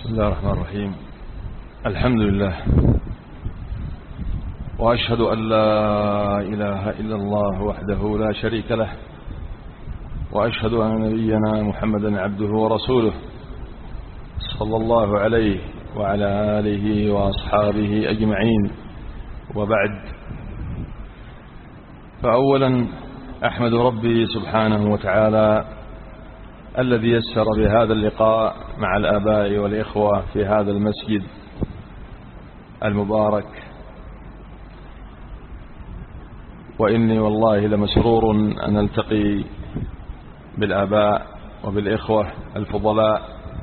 بسم الله الرحمن الرحيم. الحمد لله، وأشهد أن لا إله إلا الله وحده لا شريك له، وأشهد أن نبينا محمدا عبده ورسوله صلى الله عليه وعلى آله وأصحابه أجمعين. وبعد، فأولا أحمد ربي سبحانه وتعالى الذي يسر بهذا اللقاء مع الآباء والإخوة في هذا المسجد المبارك، وإني والله لمسرور أن ألتقي بالآباء وبالإخوة الفضلاء،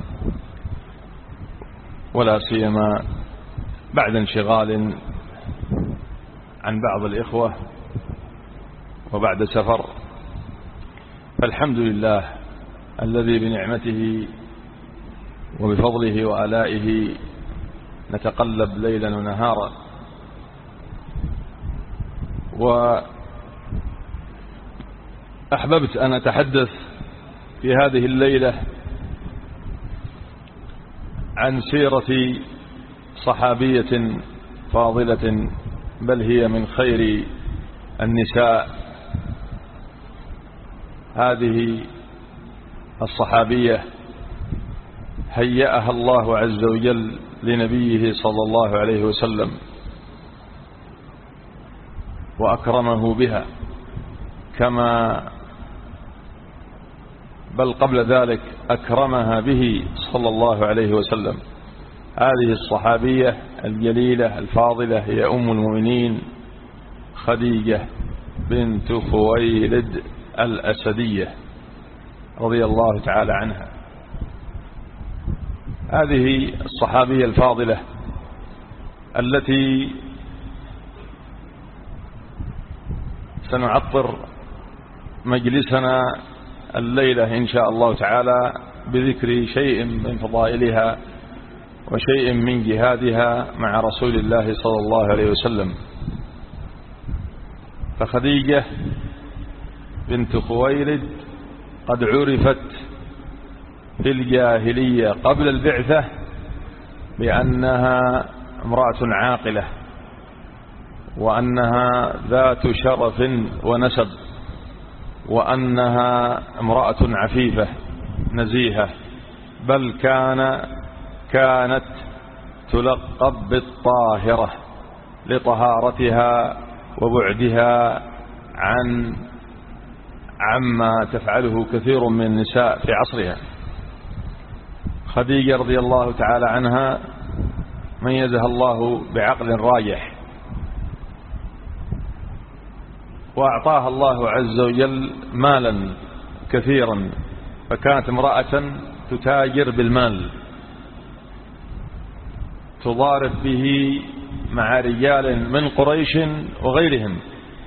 ولا سيما بعد انشغال عن بعض الإخوة وبعد سفر. فالحمد لله الذي بنعمته وبفضله وآلائه نتقلب ليلا ونهارا. وأحببت أن أتحدث في هذه الليلة عن سيرة صحابية فاضلة، بل هي من خير النساء. هذه الصحابية هيأها الله عز وجل لنبيه صلى الله عليه وسلم وأكرمه بها، كما بل قبل ذلك أكرمها به صلى الله عليه وسلم. هذه الصحابية الجليلة الفاضلة هي أم المؤمنين خديجة بنت خويلد الأسدية رضي الله تعالى عنها. هذه الصحابية الفاضلة التي سنعطر مجلسنا الليلة إن شاء الله تعالى بذكر شيء من فضائلها وشيء من جهادها مع رسول الله صلى الله عليه وسلم. فخديجة بنت خويلد قد عرفت في الجاهلية قبل البعثة بأنها امرأة عاقلة، وأنها ذات شرف ونسب، وأنها امرأة عفيفة نزيهة، بل كانت تلقب بالطاهرة لطهارتها وبعدها عما تفعله كثير من النساء في عصرها. خديجة رضي الله تعالى عنها ميزها الله بعقل راجح، وأعطاها الله عز وجل مالا كثيرا، فكانت امرأة تتاجر بالمال، تضارب به مع رجال من قريش وغيرهم.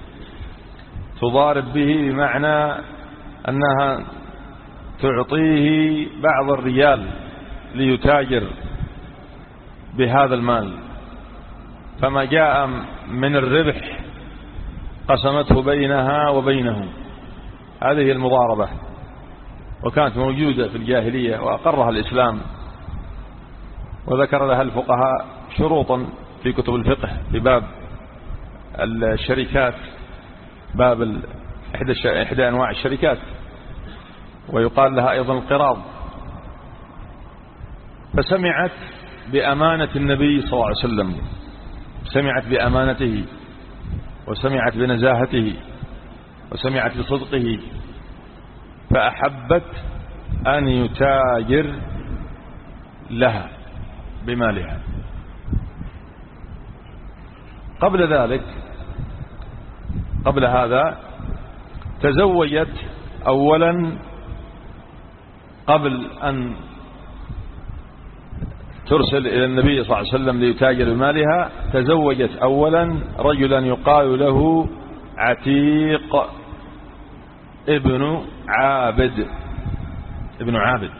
تضارب به بمعنى أنها تعطيه بعض الرجال ليتاجر بهذا المال، فما جاء من الربح قسمته بينها وبينه. هذه المضاربة، وكانت موجودة في الجاهلية وأقرها الإسلام، وذكر لها الفقهاء شروطا في كتب الفقه في باب الشركات، باب إحدى أنواع الشركات، ويقال لها أيضا القراض. فسمعت بأمانة النبي صلى الله عليه وسلم، سمعت بأمانته، وسمعت بنزاهته، وسمعت بصدقه، فأحبت أن يتاجر لها بمالها. قبل ذلك، قبل هذا، تزوجت أولا قبل أن ترسل إلى النبي صلى الله عليه وسلم ليتاجر بمالها. تزوجت أولا رجلا يقال له عتيق ابن عابد،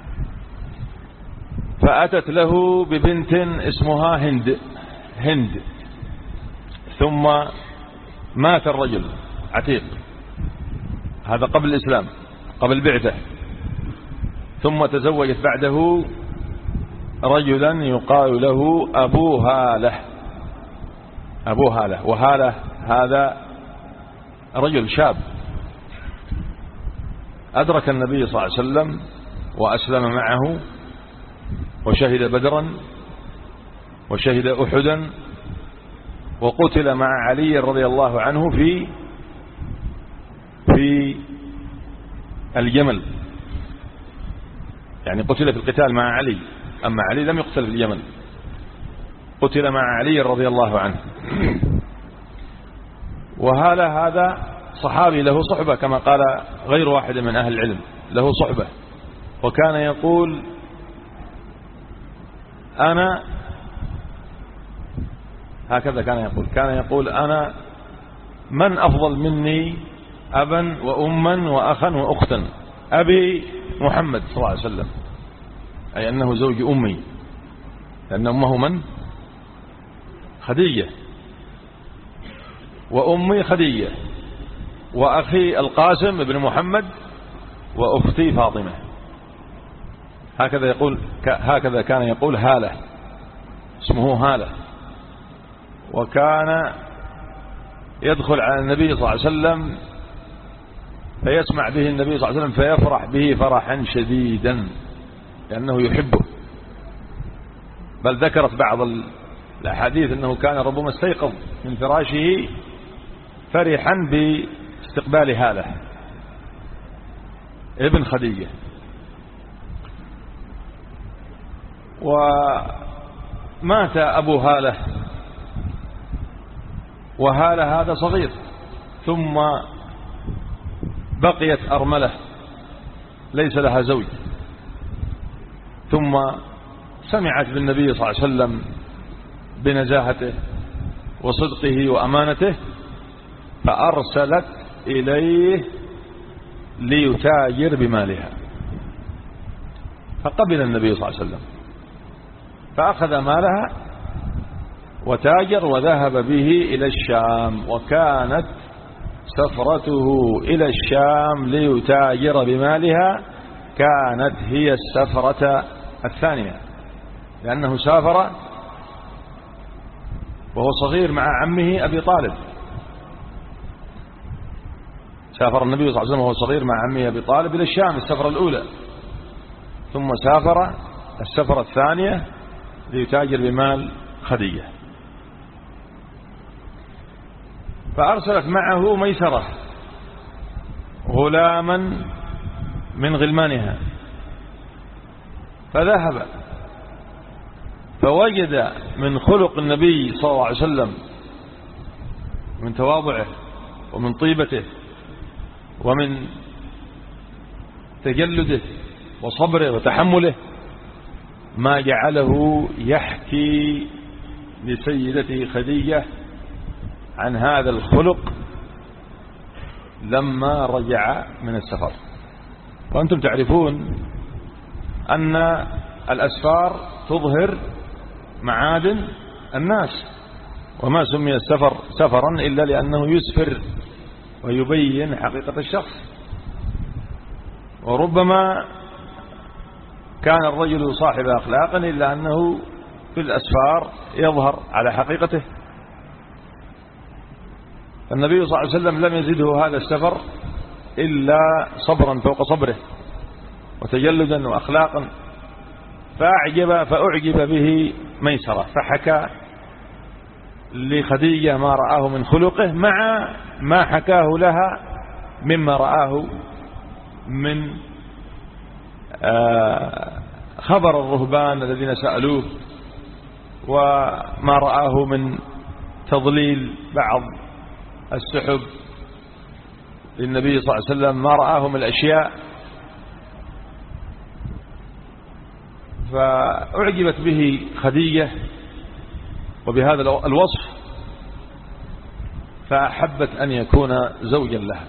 فأتت له ببنت اسمها هند. ثم مات الرجل عتيق، هذا قبل الإسلام، قبل البعثة. ثم تزوجت بعده رجلا يقال له أبو هالة. أبو هالة، وهالة هذا رجل شاب أدرك النبي صلى الله عليه وسلم وأسلم معه وشهد بدرا وشهد أحدا، وقتل مع علي رضي الله عنه في الجمل، يعني قتل في القتال مع علي، أما علي لم يقتل في الجمل، قتل مع علي رضي الله عنه. هذا صحابي له صحبة كما قال غير واحد من أهل العلم، له صحبة، وكان يقول أنا هكذا كان يقول أنا من أفضل مني أبا وأما وأخا وأختا؟ أبي محمد صلى الله عليه وسلم، أي أنه زوج أمي، لأن أمه من؟ خديجة، وأمي خديجة، وأخي القاسم بن محمد، وأختي فاطمة. هكذا كان يقول هالة، اسمه هالة، وكان يدخل على النبي صلى الله عليه وسلم فيسمع به النبي صلى الله عليه وسلم فيفرح به فرحا شديدا لأنه يحبه. بل ذكرت بعض الأحاديث أنه كان ربما استيقظ من فراشه فرحا باستقبال هالة ابن خديجة. ومات أبو هالة، وهالة هذا صغير، ثم بقيت أرملة ليس لها زوج، ثم سمعت بالنبي صلى الله عليه وسلم بنزاهته وصدقه وأمانته، فأرسلت إليه ليتاجر بمالها، فقبل النبي صلى الله عليه وسلم، فأخذ مالها وتاجر وذهب به إلى الشام، وكانت سفرته إلى الشام ليتاجر بمالها كانت هي السفرة الثانية، لأنه سافر وهو صغير مع عمه أبي طالب. سافر النبي صلى الله عليه وسلم وهو صغير مع عمه أبي طالب إلى الشام السفرة الأولى، ثم سافر السفرة الثانية ليتاجر بمال خديجة. فأرسلت معه ميسرة غلاما من غلمانها، فذهب فوجد من خلق النبي صلى الله عليه وسلم من تواضعه ومن طيبته ومن تجلده وصبره وتحمله ما جعله يحكي لسيدته خديجة عن هذا الخلق لما رجع من السفر. وأنتم تعرفون أن الأسفار تظهر معادن الناس، وما سمي السفر سفرا إلا لأنه يسفر ويبين حقيقة الشخص. وربما كان الرجل صاحب أخلاق إلا أنه في الأسفار يظهر على حقيقته. فالنبي صلى الله عليه وسلم لم يزده هذا السفر إلا صبرا فوق صبره وتجلدا وأخلاقا، فأعجب به ميسرة، فحكى لخديجة ما رآه من خلقه مع ما حكاه لها مما رآه من خبر الرهبان الذين سألوه، وما رآه من تضليل بعض السحب للنبي صلى الله عليه وسلم، ما رآه من الأشياء. فأعجبت به خديجة وبهذا الوصف، فأحبت أن يكون زوجا لها،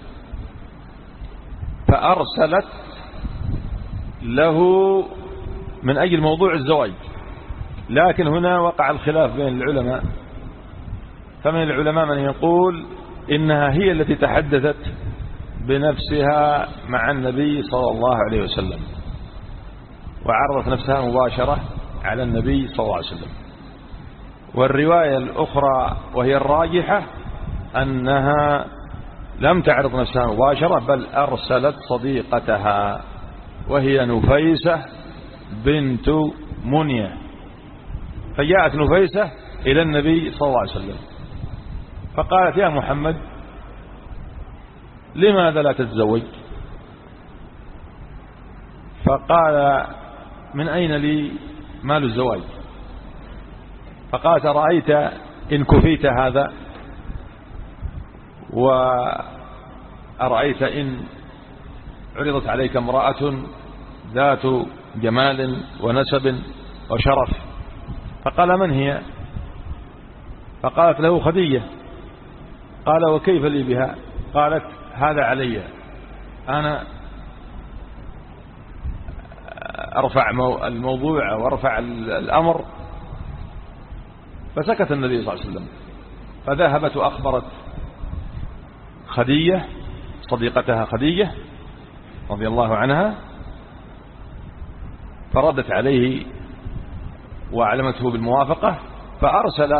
فأرسلت له من أجل موضوع الزواج. لكن هنا وقع الخلاف بين العلماء، فمن العلماء من يقول إنها هي التي تحدثت بنفسها مع النبي صلى الله عليه وسلم وعرضت نفسها مباشرة على النبي صلى الله عليه وسلم. والرواية الأخرى وهي الراجحة أنها لم تعرض نفسها مباشرة، بل أرسلت صديقتها وهي نفيسة بنت منية، فجاءت نفيسة إلى النبي صلى الله عليه وسلم فقالت: يا محمد، لماذا لا تتزوج؟ فقال: من أين لي مال الزواج؟ فقالت: أرأيت إن كفيت هذا، وأرأيت إن عرضت عليك امرأة ذات جمال ونسب وشرف؟ فقال: من هي؟ فقالت له: خديجة. قال: وكيف لي بها؟ قالت: هذا علي، أنا أرفع الموضوع وأرفع الأمر. فسكت النبي صلى الله عليه وسلم، فذهبت وأخبرت خديجة صديقتها خديجة رضي الله عنها، فردت عليه وأعلمته بالموافقة، فأرسل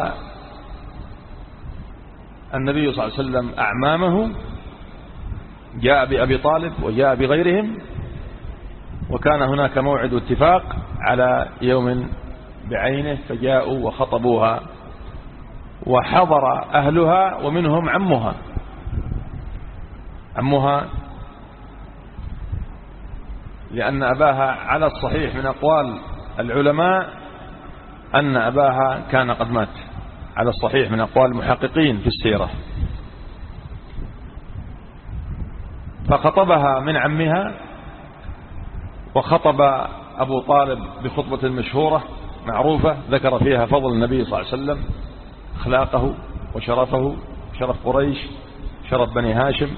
النبي صلى الله عليه وسلم أعمامه، جاء بأبي طالب وجاء بغيرهم، وكان هناك موعد اتفاق على يوم بعينه، فجاءوا وخطبوها، وحضر أهلها ومنهم عمها لأن أباها على الصحيح من أقوال العلماء أن أباها كان قد مات، على الصحيح من أقوال المحققين في السيرة. فخطبها من عمها، وخطب أبو طالب بخطبة مشهورة معروفة ذكر فيها فضل النبي صلى الله عليه وسلم، أخلاقه وشرفه، شرف قريش، شرف بني هاشم،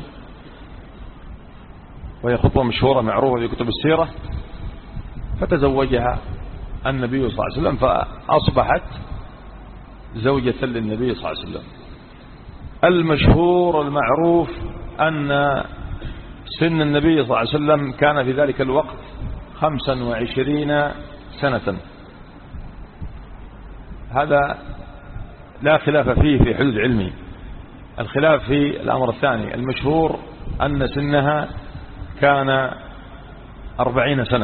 وهي خطبة مشهورة معروفة في كتب السيرة. فتزوجها النبي صلى الله عليه وسلم، فأصبحت زوجة للنبي صلى الله عليه وسلم. المشهور المعروف أن سن النبي صلى الله عليه وسلم كان في ذلك الوقت 25 سنة، هذا لا خلاف فيه في حدود علمي. الخلاف في الأمر الثاني، المشهور أن سنها كان 40 سنة،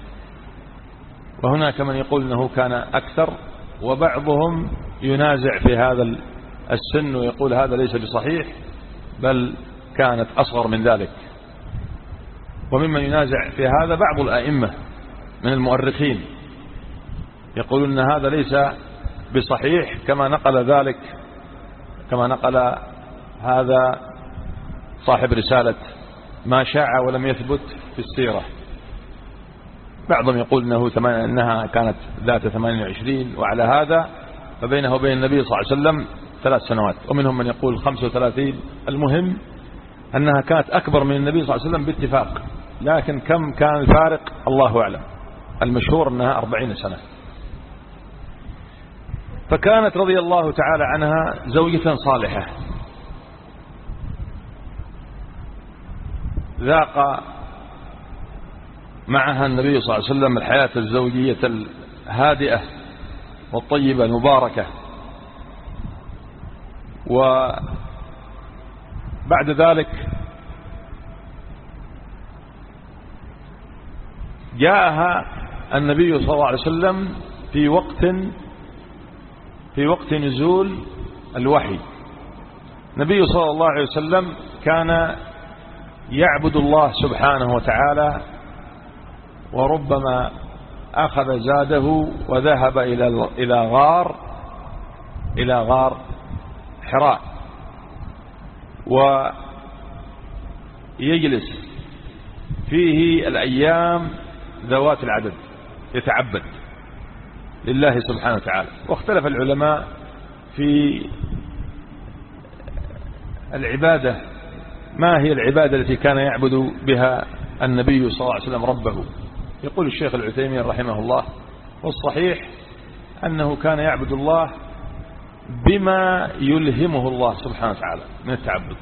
وهناك من يقول أنه كان أكثر، وبعضهم ينازع في هذا السن ويقول هذا ليس بصحيح، بل كانت أصغر من ذلك. وممن ينازع في هذا بعض الأئمة من المؤرخين يقولون أن هذا ليس بصحيح، كما نقل هذا صاحب رسالة ما شاع ولم يثبت في السيرة. بعضهم يقول أنها كانت ذات 28، وعلى هذا فبينه وبين النبي صلى الله عليه وسلم 3 سنوات، ومنهم من يقول 35. المهم أنها كانت أكبر من النبي صلى الله عليه وسلم باتفاق، لكن كم كان الفارق الله أعلم. المشهور أنها 40 سنة. فكانت رضي الله تعالى عنها زوجة صالحة، ذاق معها النبي صلى الله عليه وسلم الحياة الزوجية الهادئة والطيبة المباركة. وبعد ذلك جاءها النبي صلى الله عليه وسلم في وقت نزول الوحي. النبي صلى الله عليه وسلم كان يعبد الله سبحانه وتعالى، وربما أخذ زاده وذهب إلى غار حراء، ويجلس فيه الأيام ذوات العدد يتعبد لله سبحانه وتعالى. واختلف العلماء في العبادة، ما هي العبادة التي كان يعبد بها النبي صلى الله عليه وسلم ربه. يقول الشيخ العثيمين رحمه الله: والصحيح أنه كان يعبد الله بما يلهمه الله سبحانه وتعالى من التعبد.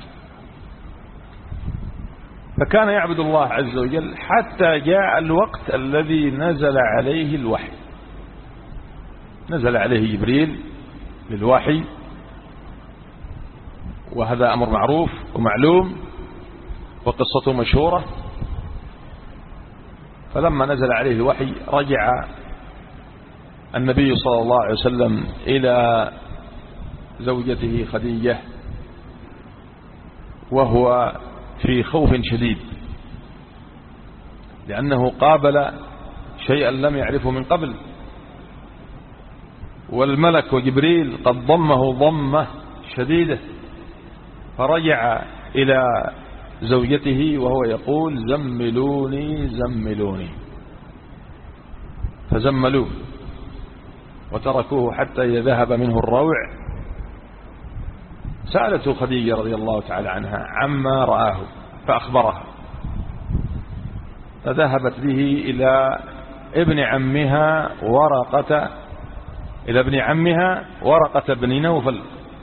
فكان يعبد الله عز وجل حتى جاء الوقت الذي نزل عليه الوحي. نزل عليه جبريل للوحي، وهذا أمر معروف ومعلوم وقصته مشهورة. فلما نزل عليه الوحي رجع النبي صلى الله عليه وسلم إلى زوجته خديجة وهو في خوف شديد، لأنه قابل شيئا لم يعرفه من قبل، والملك وجبريل قد ضمه ضمة شديدة. فرجع إلى زوجته وهو يقول زملوني زملوني، فزملوه وتركوه حتى إذا ذهب منه الروع سألته خديجة رضي الله تعالى عنها عما رآه فأخبرها، فذهبت به إلى ابن عمها ورقة بن نوفل،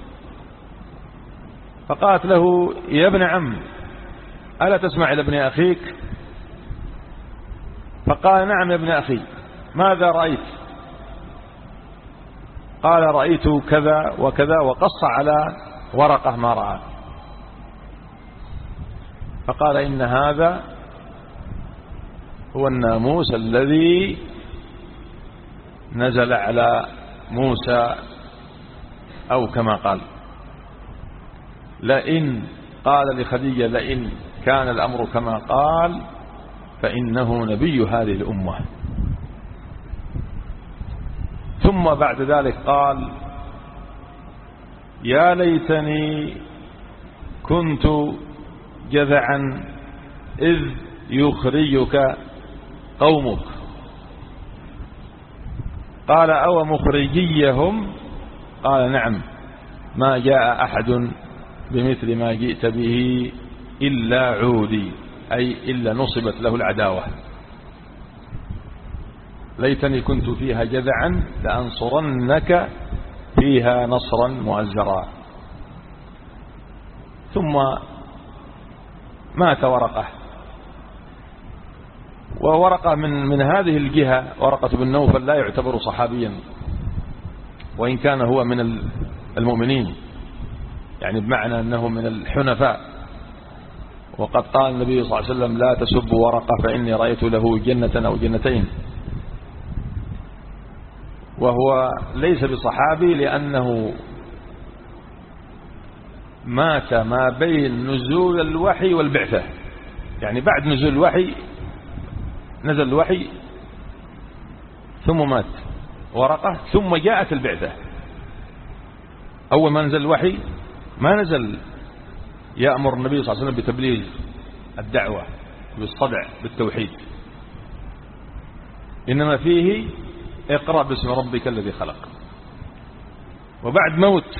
فقالت له يا ابن عم ألا تسمع إلى ابن أخيك؟ فقال نعم يا ابن أخي، ماذا رأيت؟ قال رأيت كذا وكذا، وقص على ورقة ما رأى. فقال إن هذا هو الناموس الذي نزل على موسى، أو كما قال قال لخديجة لئن كان الأمر كما قال فإنه نبي هذه الأمة. ثم بعد ذلك قال يا ليتني كنت جذعا إذ يخرجك قومك. قال أو مخرجيهم؟ قال نعم، ما جاء أحد بمثل ما جئت به إلا عودي، أي إلا نصبت له العداوة. ليتني كنت فيها جذعا لأنصرنك فيها نصرا مؤزرا. ثم مات ورقة، وورقة من هذه الجهة ورقة بن نوفل لا يعتبر صحابيا، وإن كان هو من المؤمنين، يعني بمعنى أنه من الحنفاء. وقد قال النبي صلى الله عليه وسلم لا تسبوا ورقة فإني رأيت له جنة أو جنتين. وهو ليس بصحابي لأنه مات ما بين نزول الوحي والبعثة، يعني بعد نزول الوحي نزل الوحي ثم مات ورقة، ثم جاءت البعثة. أول ما نزل الوحي ما نزل يأمر النبي صلى الله عليه وسلم بتبليغ الدعوة بالصدع بالتوحيد، إنما فيه اقرأ باسم ربك الذي خلق. وبعد موت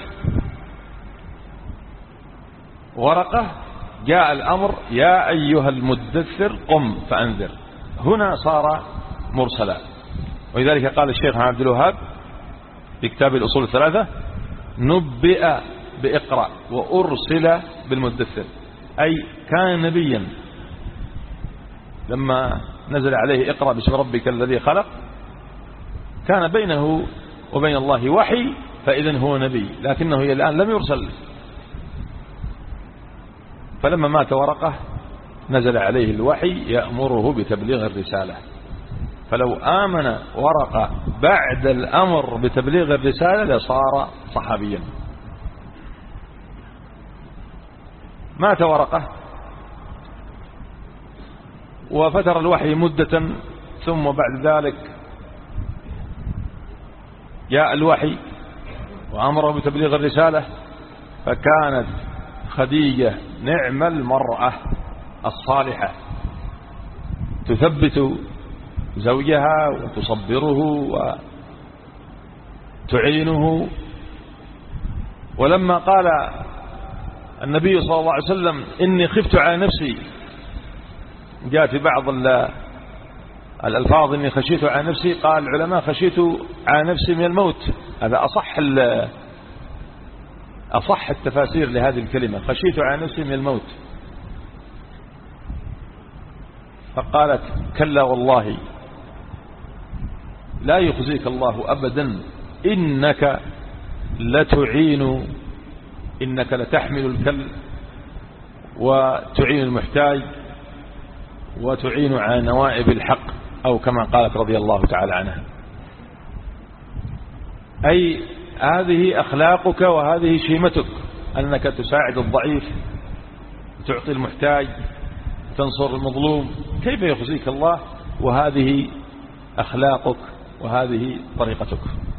ورقة جاء الأمر يا أيها المدثر قم فأنذر، هنا صار مرسلا. ولذلك قال الشيخ عبد الوهاب في كتاب الأصول الثلاثة نبئ بإقرأ وأرسل بالمدثر، أي كان نبيا لما نزل عليه اقرأ باسم ربك الذي خلق كان بينه وبين الله وحي، فإذن هو نبي، لكنه الآن لم يرسل. فلما مات ورقة نزل عليه الوحي يأمره بتبليغ الرسالة، فلو آمن ورقة بعد الأمر بتبليغ الرسالة لصار صحابيا. مات ورقة وفتر الوحي مدة، ثم بعد ذلك جاء الوحي وأمره بتبليغ الرسالة، فكانت خديجة نعم المرأة الصالحة، تثبت زوجها وتصبره وتعينه. ولما قال النبي صلى الله عليه وسلم إني خفت على نفسي، جاء في بعض الألفاظ إني خشيت على نفسي، قال العلماء خشيت على نفسي من الموت، هذا أصح التفاسير لهذه الكلمة، خشيت على نفسي من الموت. فقالت كلا والله لا يخزيك الله أبدا إنك لتحمل الكل وتعين المحتاج وتعين على نوائب الحق، أو كما قالت رضي الله تعالى عنها. أي هذه أخلاقك وهذه شيمتك، أنك تساعد الضعيف، تعطي المحتاج، تنصر المظلوم. كيف يخزيك الله وهذه أخلاقك وهذه طريقتك؟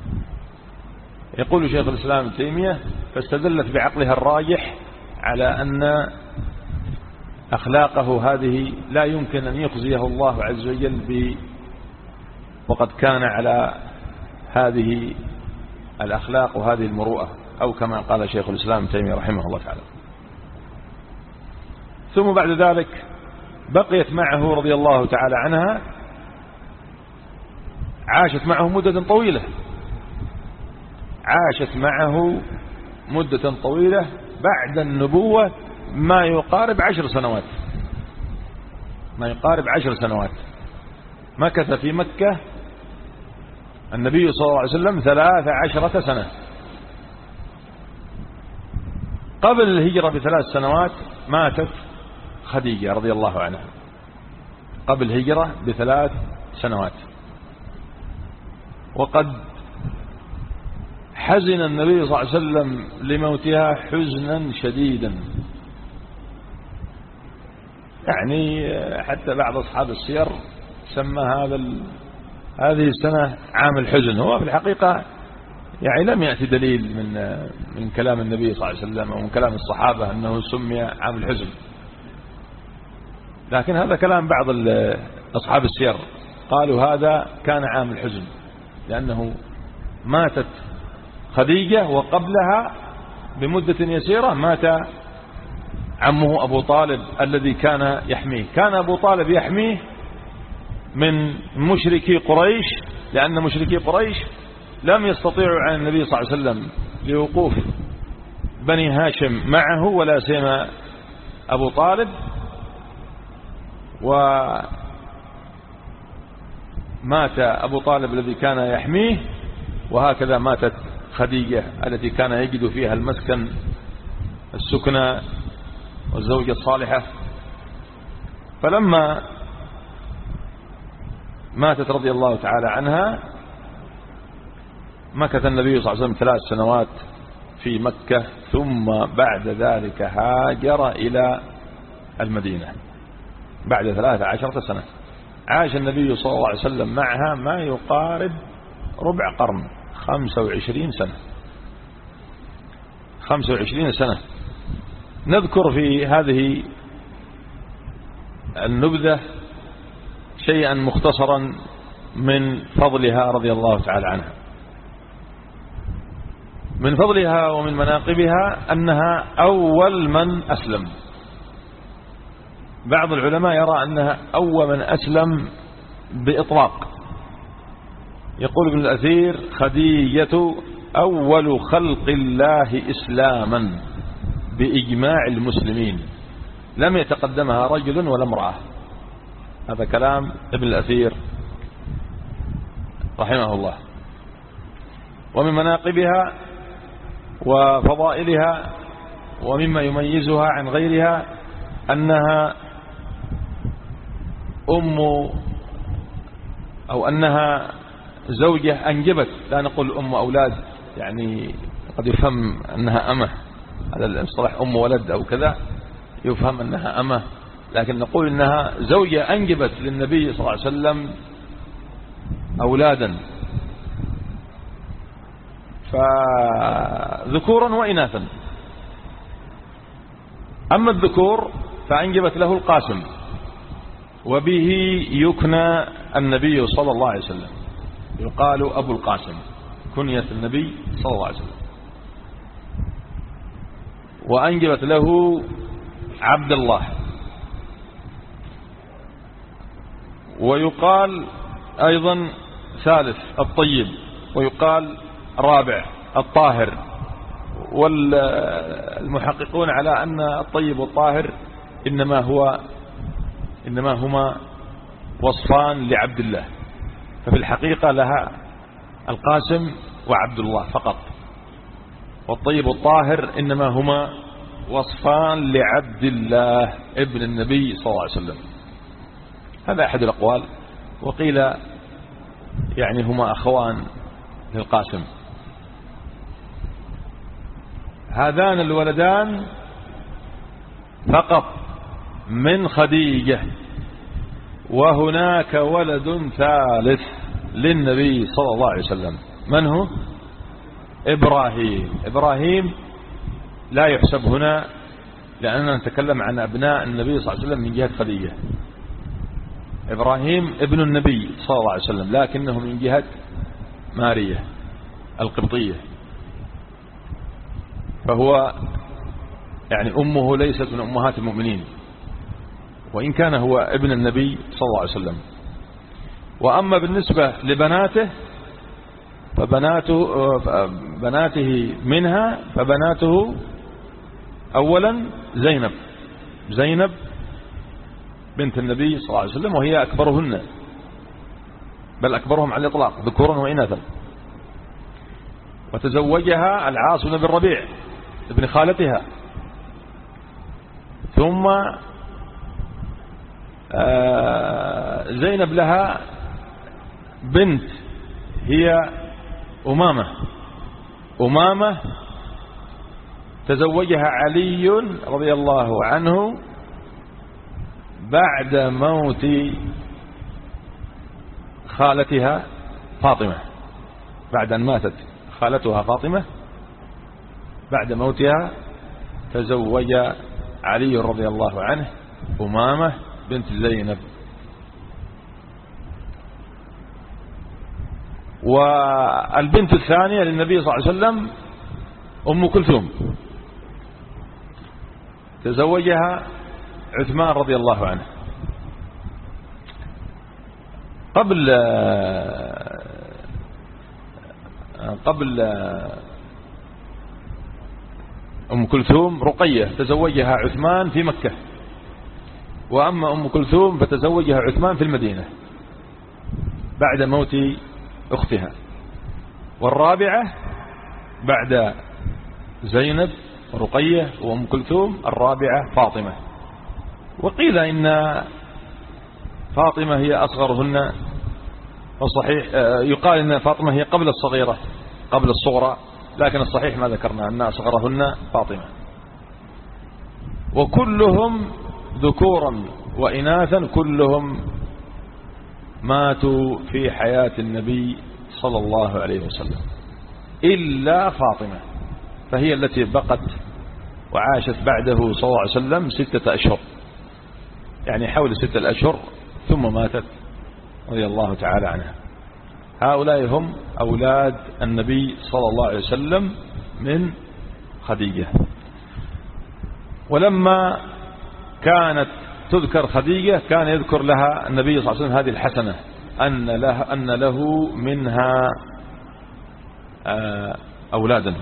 يقول شيخ الإسلام ابن تيمية: فاستدلت بعقلها الراجح على أن أخلاقه هذه لا يمكن أن يخزيه الله عز وجل وقد كان على هذه الأخلاق وهذه المروءة، أو كما قال شيخ الإسلام ابن تيمية رحمه الله تعالى. ثم بعد ذلك بقيت معه رضي الله تعالى عنها، عاشت معه مدة طويلة، عاشت معه مدة طويلة بعد النبوة ما يقارب 10 سنوات، ما يقارب 10 سنوات. مكث في مكة النبي صلى الله عليه وسلم 13 سنة. قبل الهجرة ب3 سنوات ماتت خديجة رضي الله عنها، قبل الهجرة ب3 سنوات. وقد حزن النبي صلى الله عليه وسلم لموتها حزنا شديدا، يعني حتى بعض أصحاب السير سمى هذه السنة عام الحزن. هو في الحقيقة يعني لم يأتي دليل من كلام النبي صلى الله عليه وسلم ومن كلام الصحابة أنه سمي عام الحزن، لكن هذا كلام بعض أصحاب السير، قالوا هذا كان عام الحزن لأنه ماتت خديجة وقبلها بمدة يسيرة مات عمه أبو طالب الذي كان يحميه. كان أبو طالب يحميه من مشركي قريش، لأن مشركي قريش لم يستطيعوا عن النبي صلى الله عليه وسلم لوقوف بني هاشم معه ولا سيما أبو طالب، ومات أبو طالب الذي كان يحميه، وهكذا ماتت خديجة التي كان يجد فيها المسكن السكنى والزوجة الصالحة. فلما ماتت رضي الله تعالى عنها مكث النبي صلى الله عليه وسلم 3 سنوات في مكة، ثم بعد ذلك هاجر إلى المدينة بعد 13 سنة. عاش النبي صلى الله عليه وسلم معها ما يقارب ربع قرن، 25 سنة. 25 سنة. نذكر في هذه النبذة شيئا مختصرا من فضلها رضي الله تعالى عنها. من فضلها ومن مناقبها أنها أول من أسلم. بعض العلماء يرى أنها أول من أسلم بإطلاق. يقول ابن الأثير: خديجة أول خلق الله إسلاما بإجماع المسلمين، لم يتقدمها رجل ولا امرأة. هذا كلام ابن الأثير رحمه الله. ومن مناقبها وفضائلها ومما يميزها عن غيرها أنها أنها زوجة أنجبت. لا نقول أم أولاد، يعني قد يفهم أنها أمه، هذا المصطلح أم ولد أو كذا يفهم أنها أمه، لكن نقول أنها زوجة أنجبت للنبي صلى الله عليه وسلم أولادا، فذكورا وإناثا. أما الذكور فأنجبت له القاسم، وبه يكنى النبي صلى الله عليه وسلم، يقال أبو القاسم، كنية النبي صلى الله عليه وسلم. وأنجبت له عبد الله، ويقال أيضا ثالث الطيب، ويقال رابع الطاهر. والمحققون على أن الطيب والطاهر إنما هما وصفان لعبد الله، ففي الحقيقة لها القاسم وعبد الله فقط. والطيب والطاهر إنما هما وصفان لعبد الله ابن النبي صلى الله عليه وسلم. هذا أحد الأقوال. وقيل يعني هما أخوان للقاسم. هذان الولدان فقط من خديجة، وهناك ولد ثالث للنبي صلى الله عليه وسلم. من هو؟ إبراهيم. إبراهيم لا يحسب هنا لأننا نتكلم عن أبناء النبي صلى الله عليه وسلم من جهة خديجة. إبراهيم ابن النبي صلى الله عليه وسلم لكنه من جهة مارية القبطية، فهو يعني أمه ليست من أمهات المؤمنين، وإن كان هو ابن النبي صلى الله عليه وسلم. وأما بالنسبة لبناته بناته منها فبناته أولا زينب بنت النبي صلى الله عليه وسلم، وهي أكبرهن، بل أكبرهم على الإطلاق ذكورا وإناثا. وتزوجها العاص بن الربيع ابن خالتها. ثم زينب لها بنت هي أمامة تزوجها علي رضي الله عنه بعد موت خالتها فاطمة، بعد أن ماتت خالتها فاطمة بعد موتها تزوج علي رضي الله عنه أمامة بنت زينب. والبنت الثانية للنبي صلى الله عليه وسلم أم كلثوم تزوجها عثمان رضي الله عنه. قبل أم كلثوم رقية تزوجها عثمان في مكة، وأما أم كلثوم فتزوجها عثمان في المدينة بعد موت أختها. والرابعة بعد زينب ورقية وأم كلثوم الرابعة فاطمة. وقيل إن فاطمة هي أصغرهن، والصحيح يقال إن فاطمة هي قبل الصغيرة قبل الصغرى، لكن الصحيح ما ذكرنا أن أصغرهن فاطمة. وكلهم ذكورا وإناثا كلهم ماتوا في حياة النبي صلى الله عليه وسلم إلا فاطمة، فهي التي بقت وعاشت بعده صلى الله عليه وسلم 6 أشهر، يعني حول 6 أشهر ثم ماتت رضي الله تعالى عنها. هؤلاء هم أولاد النبي صلى الله عليه وسلم من خديجة. ولما كانت تذكر خديجة كان يذكر لها النبي صلى الله عليه وسلم هذه الحسنة أن له منها أولادا.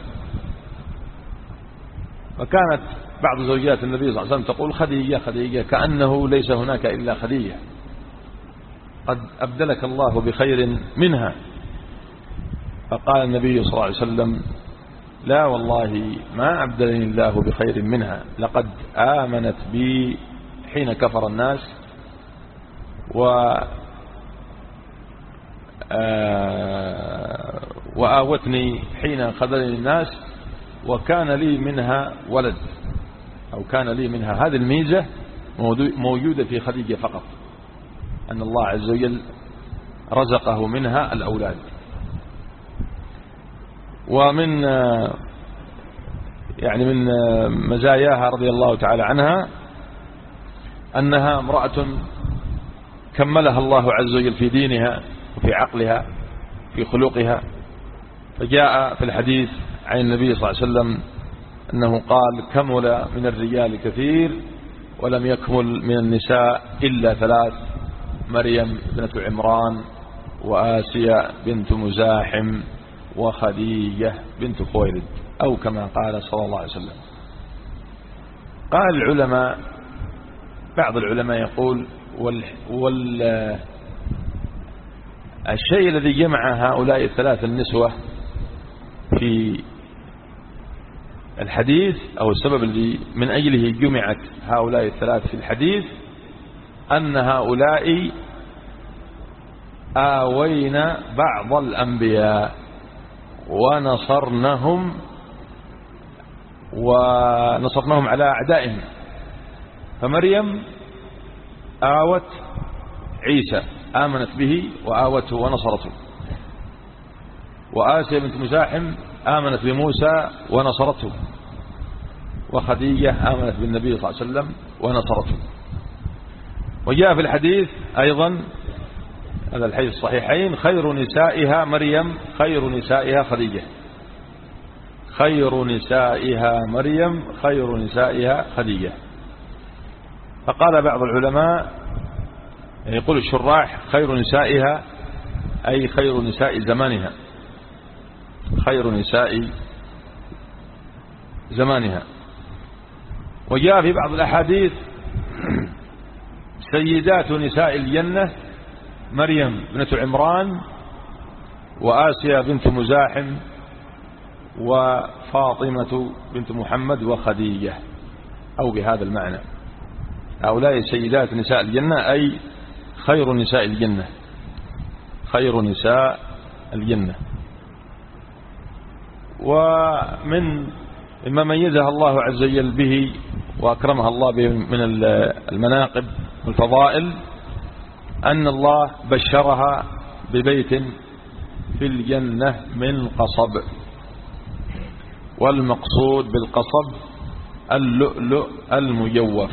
وكانت بعض زوجات النبي صلى الله عليه وسلم تقول خديجة كأنه ليس هناك إلا خديجة، قد أبدلك الله بخير منها. فقال النبي صلى الله عليه وسلم لا والله ما أبدلني الله بخير منها، لقد آمنت بي حين كفر الناس وآوتني حين خذلني الناس، وكان لي منها ولد، أو كان لي منها. هذه الميزة موجودة في خديجة فقط، أن الله عز وجل رزقه منها الأولاد. ومن يعني من مزاياها رضي الله تعالى عنها أنها امرأة كملها الله عز وجل في دينها وفي عقلها في خلقها. فجاء في الحديث عن النبي صلى الله عليه وسلم أنه قال كمل من الرجال كثير ولم يكمل من النساء إلا 3: مريم بنت عمران، وآسيا بنت مزاحم، وخديجة بنت خويلد، أو كما قال صلى الله عليه وسلم. قال العلماء، بعض العلماء يقول الشيء الذي جمع هؤلاء ال3 النسوة في الحديث أو السبب الذي من أجله جمعت هؤلاء الثلاث في الحديث أن هؤلاء آوينا بعض الأنبياء ونصرناهم على أعدائهم. فمريم آوت عيسى، آمنت به وآوته ونصرته، وآسيا بنت مزاحم آمنت بموسى ونصرته، وخديجة آمنت بالنبي صلى الله عليه وسلم ونصرته. وجاء في الحديث أيضا هذا الحديث الصحيحين: خير نسائها مريم خير نسائها خديجة، خير نسائها مريم خير نسائها خديجة. فقال بعض العلماء، يقول الشراح: خير نسائها أي خير نساء زمانها، خير نساء زمانها. وجاء في بعض الأحاديث: سيدات نساء الجنة مريم بنت عمران وآسيا بنت مزاحم وفاطمة بنت محمد وخديجة، أو بهذا المعنى. هؤلاء سيدات نساء الجنة أي خير نساء الجنة، خير نساء الجنة. ومن مما ميزها الله عز وجل به وأكرمها الله به من المناقب والفضائل أن الله بشرها ببيت في الجنة من قصب، والمقصود بالقصب اللؤلؤ المجوف.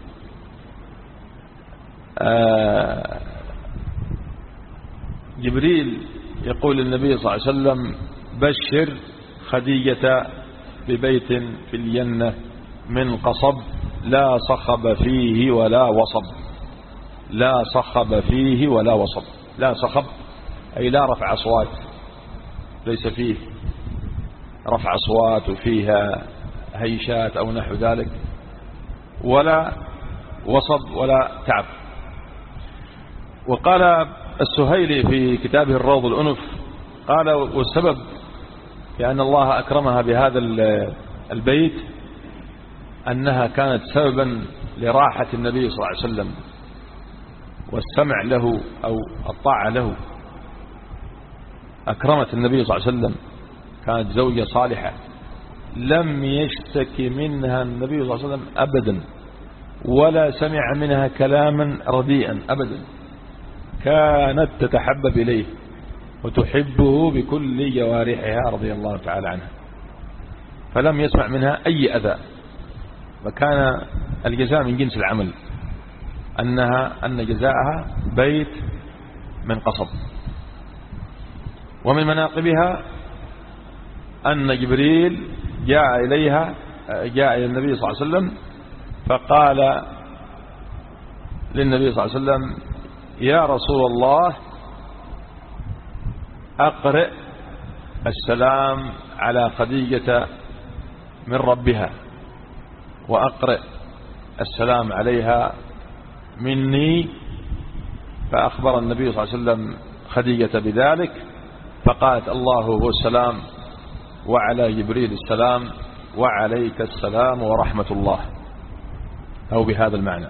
جبريل يقول للنبي صلى الله عليه وسلم: بشر خديجة ببيت في الجنة من قصب لا صخب فيه ولا وصب، لا صخب فيه ولا وصب. لا صخب أي لا رفع أصوات، ليس فيه رفع أصوات وفيها هيشات أو نحو ذلك، ولا وصب ولا تعب. وقال السهيلي في كتابه الروض الأنف، قال: والسبب لأن الله أكرمها بهذا البيت أنها كانت سببا لراحة النبي صلى الله عليه وسلم والسمع له أو الطاعة له. أكرمت النبي صلى الله عليه وسلم، كانت زوجة صالحة، لم يشتكي منها النبي صلى الله عليه وسلم أبدا، ولا سمع منها كلاما رديئا أبدا. كانت تتحبب إليه وتحبه بكل جوارحها رضي الله تعالى عنها، فلم يسمع منها أي أذى. وكان الجزاء من جنس العمل، أن جزاءها بيت من قصب. ومن مناقبها أن جبريل جاء إلى النبي صلى الله عليه وسلم فقال للنبي صلى الله عليه وسلم: يا رسول الله، أقرئ السلام على خديجة من ربها، وأقرئ السلام عليها مني. فأخبر النبي صلى الله عليه وسلم خديجة بذلك، فقالت: الله هو السلام، وعلى جبريل السلام، وعليك السلام ورحمة الله، أو بهذا المعنى.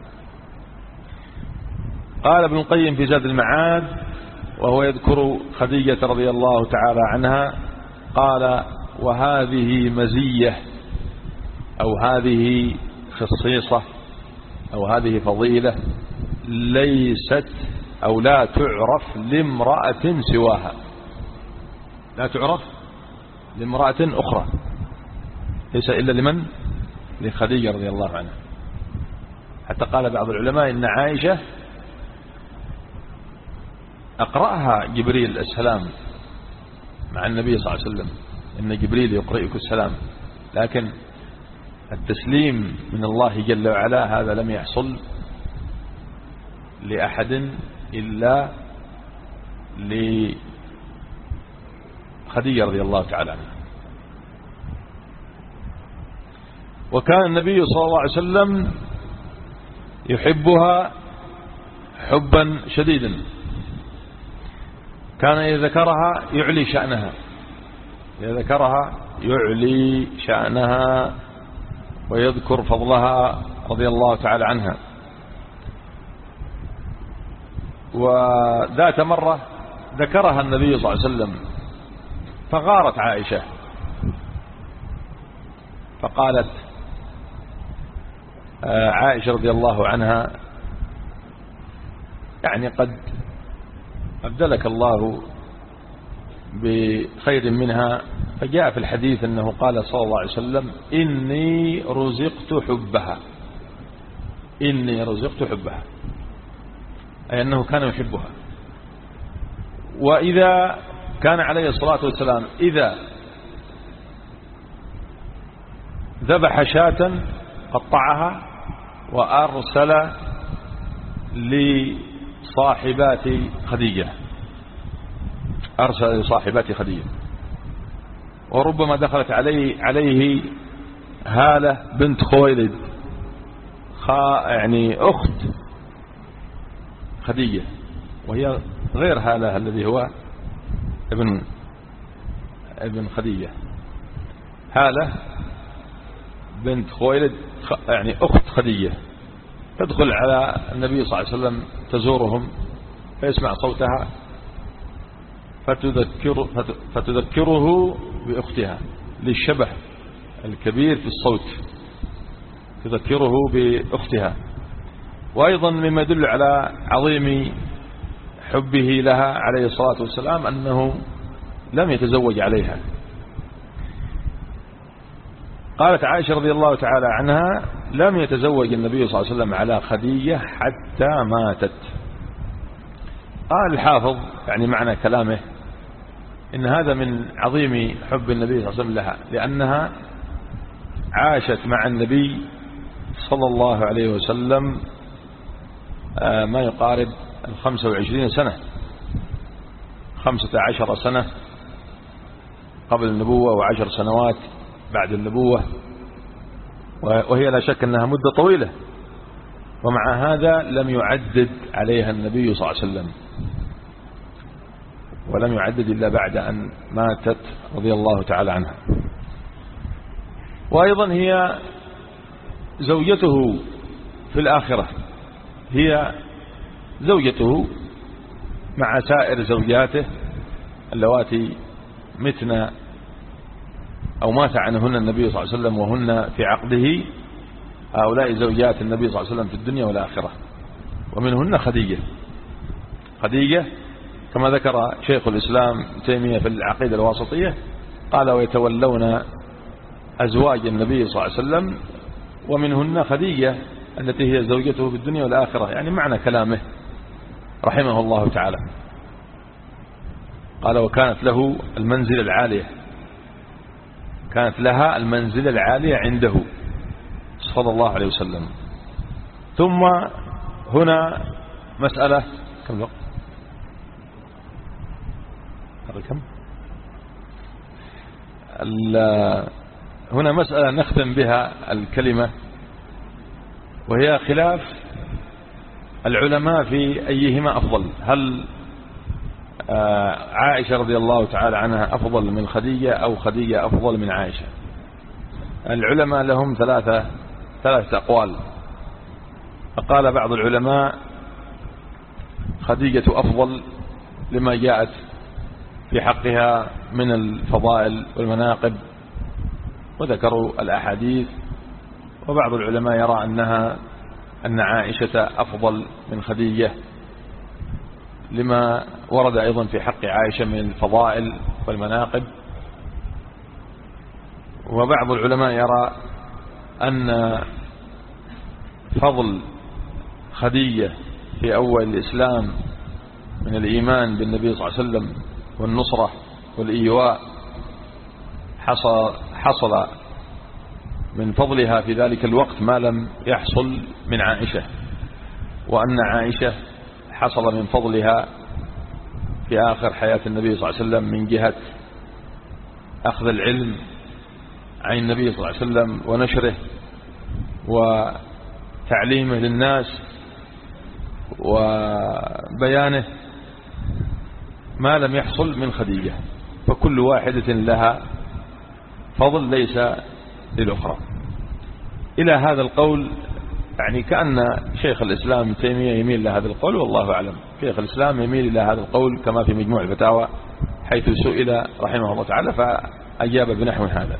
قال ابن القيم في زاد المعاد وهو يذكر خديجة رضي الله تعالى عنها، قال: وهذه مزية أو هذه خصيصة أو هذه فضيلة ليست أو لا تعرف لامرأة سواها، لا تعرف لامرأة أخرى، ليس إلا لمن؟ لخديجة رضي الله عنها. حتى قال بعض العلماء إن عائشة أقرأها جبريل السلام مع النبي صلى الله عليه وسلم، إن جبريل يقرئك السلام، لكن التسليم من الله جل وعلا هذا لم يحصل لأحد إلا لخديجة رضي الله تعالى عنها. وكان النبي صلى الله عليه وسلم يحبها حبا شديدا، كان إذا ذكرها يعلي شأنها، إذا ذكرها يعلي شأنها ويذكر فضلها رضي الله تعالى عنها. وذات مرة ذكرها النبي صلى الله عليه وسلم فغارت عائشة فقالت عائشة رضي الله عنها يعني قد أبدلك الله بخير منها. فجاء في الحديث أنه قال صلى الله عليه وسلم إني رزقت حبها، إني رزقت حبها، أي أنه كان يحبها. وإذا كان عليه الصلاة والسلام إذا ذبح شاة قطعها وأرسل لصاحبات خديجة، أرسل لصاحبات خديجة. وربما دخلت عليه هالة بنت خويلد يعني أخت خديجة، وهي غير هالة الذي هو ابن خديجة. هالة بنت خويلد يعني أخت خديجة، تدخل على النبي صلى الله عليه وسلم تزورهم فيسمع صوتها فتذكره بأختها للشبه الكبير في الصوت، تذكره بأختها. وأيضا مما يدل على عظيم حبه لها عليه الصلاة والسلام أنه لم يتزوج عليها. قالت عائشة رضي الله تعالى عنها لم يتزوج النبي صلى الله عليه وسلم على خديجة حتى ماتت. قال الحافظ يعني معنى كلامه إن هذا من عظيم حب النبي صلى الله عليه وسلم لها، لأنها عاشت مع النبي صلى الله عليه وسلم ما يقارب 25 سنة، 15 سنة قبل النبوة و10 سنوات بعد النبوة، وهي لا شك أنها مدة طويلة. ومع هذا لم يعدد عليها النبي صلى الله عليه وسلم، ولم يعدد إلا بعد أن ماتت رضي الله تعالى عنها. وأيضا هي زوجته في الآخرة، هي زوجته مع سائر زوجاته اللواتي متن أو مات عنهن النبي صلى الله عليه وسلم وهن في عقده. هؤلاء زوجات النبي صلى الله عليه وسلم في الدنيا والآخرة، ومنهن خديجة. خديجة كما ذكر شيخ الإسلام تيمية في العقيدة الواسطية قال ويتولون أزواج النبي صلى الله عليه وسلم ومنهن خديجة التي هي زوجته في الدنيا والآخرة، يعني معنى كلامه رحمه الله تعالى. قال وكانت له المنزل العالية، كانت لها المنزل العالية عنده صلى الله عليه وسلم. ثم هنا مسألة كم وقت؟ كم؟ هنا مسألة نختم بها الكلمة، وهي خلاف العلماء في أيهما أفضل. هل عائشة رضي الله تعالى عنها أفضل من خديجة أو خديجة أفضل من عائشة؟ العلماء لهم ثلاثة أقوال. فقال بعض العلماء خديجة أفضل لما جاءت في حقها من الفضائل والمناقب وذكروا الأحاديث. وبعض العلماء يرى أن عائشة أفضل من خديجة لما ورد أيضا في حق عائشة من الفضائل والمناقب. وبعض العلماء يرى أن فضل خديجة في أول الإسلام من الإيمان بالنبي صلى الله عليه وسلم والنصرة والإيواء حصل من فضلها في ذلك الوقت ما لم يحصل من عائشة، وأن عائشة حصل من فضلها في آخر حياة النبي صلى الله عليه وسلم من جهة أخذ العلم عن النبي صلى الله عليه وسلم ونشره وتعليمه للناس وبيانه ما لم يحصل من خديجة. فكل واحدة لها فضل ليس للأخرى. إلى هذا القول يعني كأن شيخ الإسلام ابن تيمية يميل لهذا القول، والله أعلم. شيخ الإسلام يميل إلى هذا القول كما في مجموع الفتاوى، حيث سئل رحمه الله تعالى فأجاب بنحو هذا.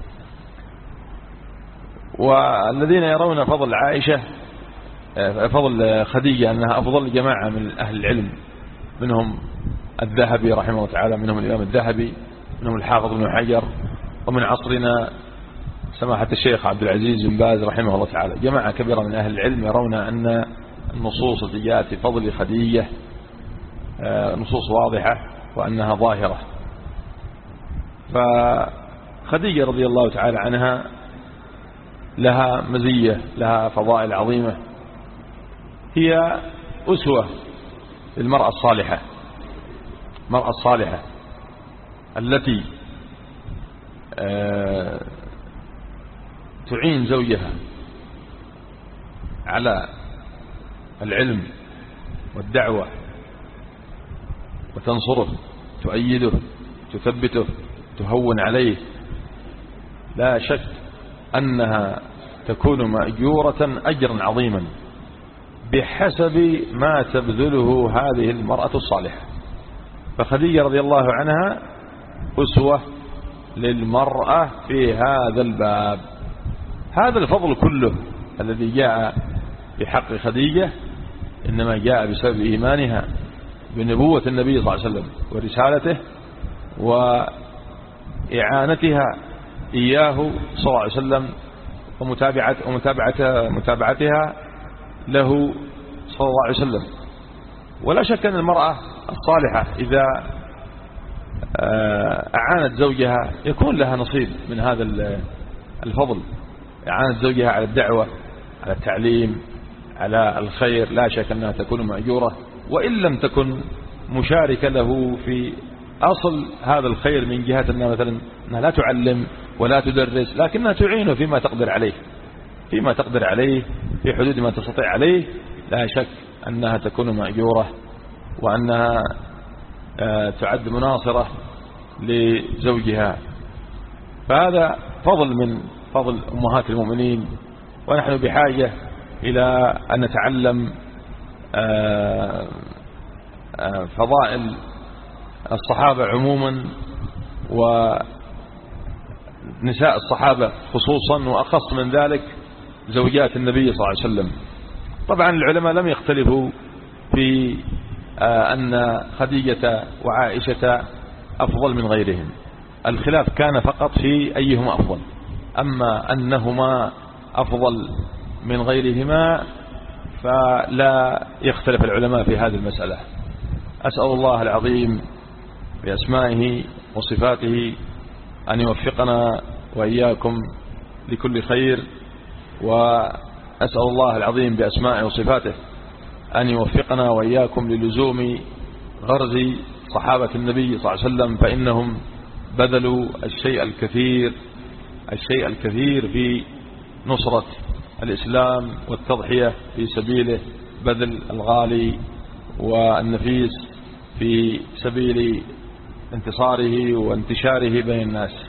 والذين يرون فضل عائشة فضل خديجة أنها أفضل جماعة من أهل العلم، منهم الذهبي رحمه الله تعالى، منهم الإمام الذهبي، منهم الحافظ بن حجر، ومن عصرنا سماحة الشيخ عبد العزيز بن باز رحمه الله تعالى. جماعة كبيرة من أهل العلم يرون أن النصوص التي جاءت في فضل خديجة نصوص واضحة وأنها ظاهرة. فخديجة رضي الله تعالى عنها لها مزية، لها فضائل عظيمة، هي أسوة للمرأة الصالحة، المرأة الصالحة التي تعين زوجها على العلم والدعوة وتنصره، تؤيده، تثبته، تهون عليه. لا شك أنها تكون مأجورة أجرا عظيما بحسب ما تبذله هذه المرأة الصالحة. فخديجة رضي الله عنها أسوة للمرأة في هذا الباب. هذا الفضل كله الذي جاء بحق خديجة إنما جاء بسبب إيمانها بنبوة النبي صلى الله عليه وسلم ورسالته وإعانتها إياه صلى الله عليه وسلم ومتابعتها له صلى الله عليه وسلم. ولا شك أن المرأة الصالحة إذا أعانت زوجها يكون لها نصيب من هذا الفضل. أعانت زوجها على الدعوة، على التعليم، على الخير، لا شك أنها تكون مأجورة، وإن لم تكن مشاركة له في أصل هذا الخير من جهة أنها مثلا أنها لا تعلم ولا تدرس، لكنها تعينه فيما تقدر عليه، فيما تقدر عليه في حدود ما تستطيع عليه. لا شك أنها تكون مأجورة وأنها تعد مناصرة لزوجها. فهذا فضل من فضل أمهات المؤمنين، ونحن بحاجة إلى أن نتعلم فضائل الصحابة عموما ونساء الصحابة خصوصا، وأخص من ذلك زوجات النبي صلى الله عليه وسلم. طبعا العلماء لم يختلفوا في أن خديجة وعائشة أفضل من غيرهم، الخلاف كان فقط في أيهما أفضل. أما أنهما أفضل من غيرهما فلا يختلف العلماء في هذه المسألة. أسأل الله العظيم بأسمائه وصفاته أن يوفقنا وإياكم لكل خير، وأسأل الله العظيم بأسمائه وصفاته أن يوفقنا وإياكم للزوم غرز صحابة النبي صلى الله عليه وسلم، فإنهم بذلوا الشيء الكثير في نصرة الإسلام والتضحية في سبيله، بذل الغالي والنفيس في سبيل انتصاره وانتشاره بين الناس.